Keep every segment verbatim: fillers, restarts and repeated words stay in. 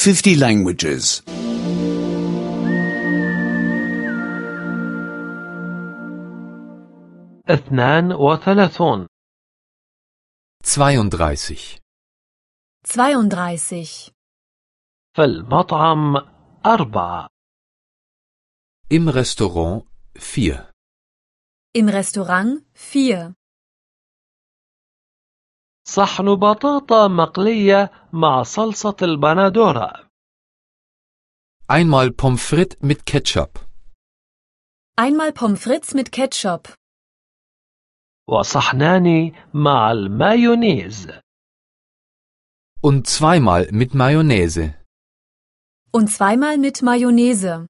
fifty languages. اثنان وثلاثون. zweiunddreißig. zweiunddreißig. في المطعم أربعة. Im Restaurant vier. Im Restaurant vier. صحن بطاطا مقلية مع صلصة البندورة. Einmal Pommes frites mit Ketchup. Einmal Pommes frites mit Ketchup. وصحنان مع المايونيز. Und zweimal mit Mayonnaise. Und zweimal mit Mayonnaise.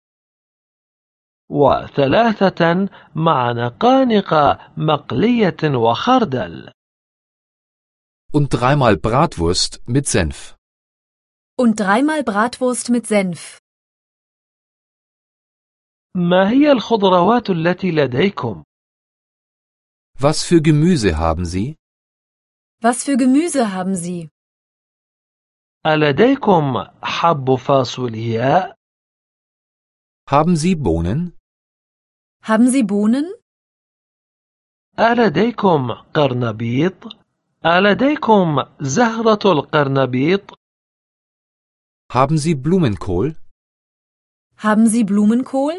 وثلاثة مع نقانق مقلية وخردل. Und dreimal Bratwurst mit Senf. Und dreimal Bratwurst mit Senf. ما هي الخضروات التي لديكم؟ Was für Gemüse haben Sie? Was für Gemüse haben Sie? ألديكم حب فاصولياء؟ Haben Sie Bohnen? Haben Sie Bohnen? ألديكم قرنبيط؟ ألديكم زهرة القرنبيط؟ Haben Sie Blumenkohl? Haben Sie Blumenkohl?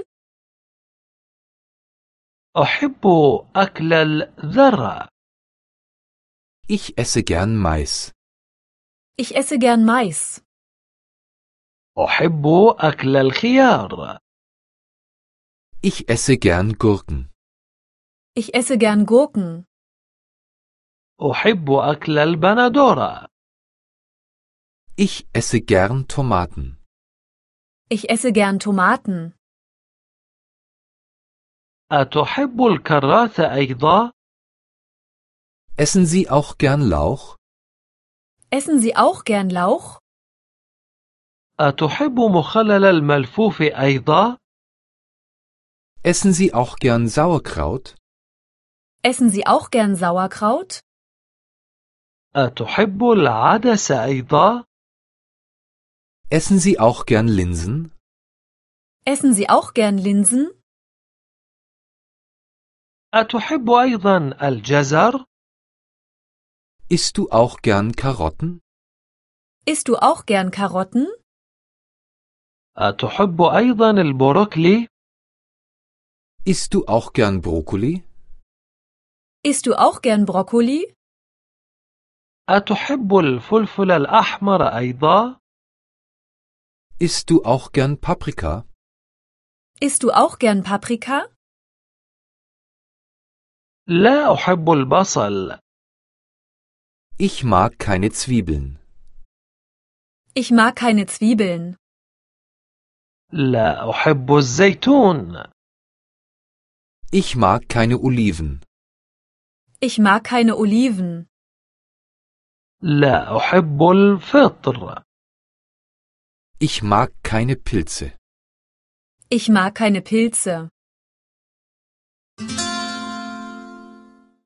أحب أكل الذرة. Ich esse gern Mais. Ich esse gern Mais. أحب أكل الخيار. Ich esse gern Gurken. Ich esse gern Gurken. أحب أكل البندورة. Ich esse gern Tomaten. Ich esse gern Tomaten. أتحب الكراث أيضا؟ Essen Sie auch gern Lauch? Essen Sie auch gern Lauch? أتحب مخلل الملفوف أيضا؟ Essen Sie auch gern Sauerkraut? Essen Sie auch gern Sauerkraut? أتحب العدس أيضا؟ Essen Sie auch gern Linsen? Essen Sie auch gern Linsen? أتحب أيضا الجزر؟ Isst du auch gern Karotten? Isst du auch gern Karotten? أتحب أيضا البروكلي؟ Isst du auch gern Brokkoli? Isst du auch gern Brokkoli? أتحب الفلفل الأحمر أيضا؟ Isst du auch gern Paprika? Isst du auch gern Paprika? لا أحب البصل. Ich mag keine Zwiebeln. Ich mag keine Zwiebeln. لا أحب الزيتون. Ich mag keine Oliven. Ich mag keine Oliven. لا أحب الفطر. Ich mag keine Pilze. Ich mag keine Pilze.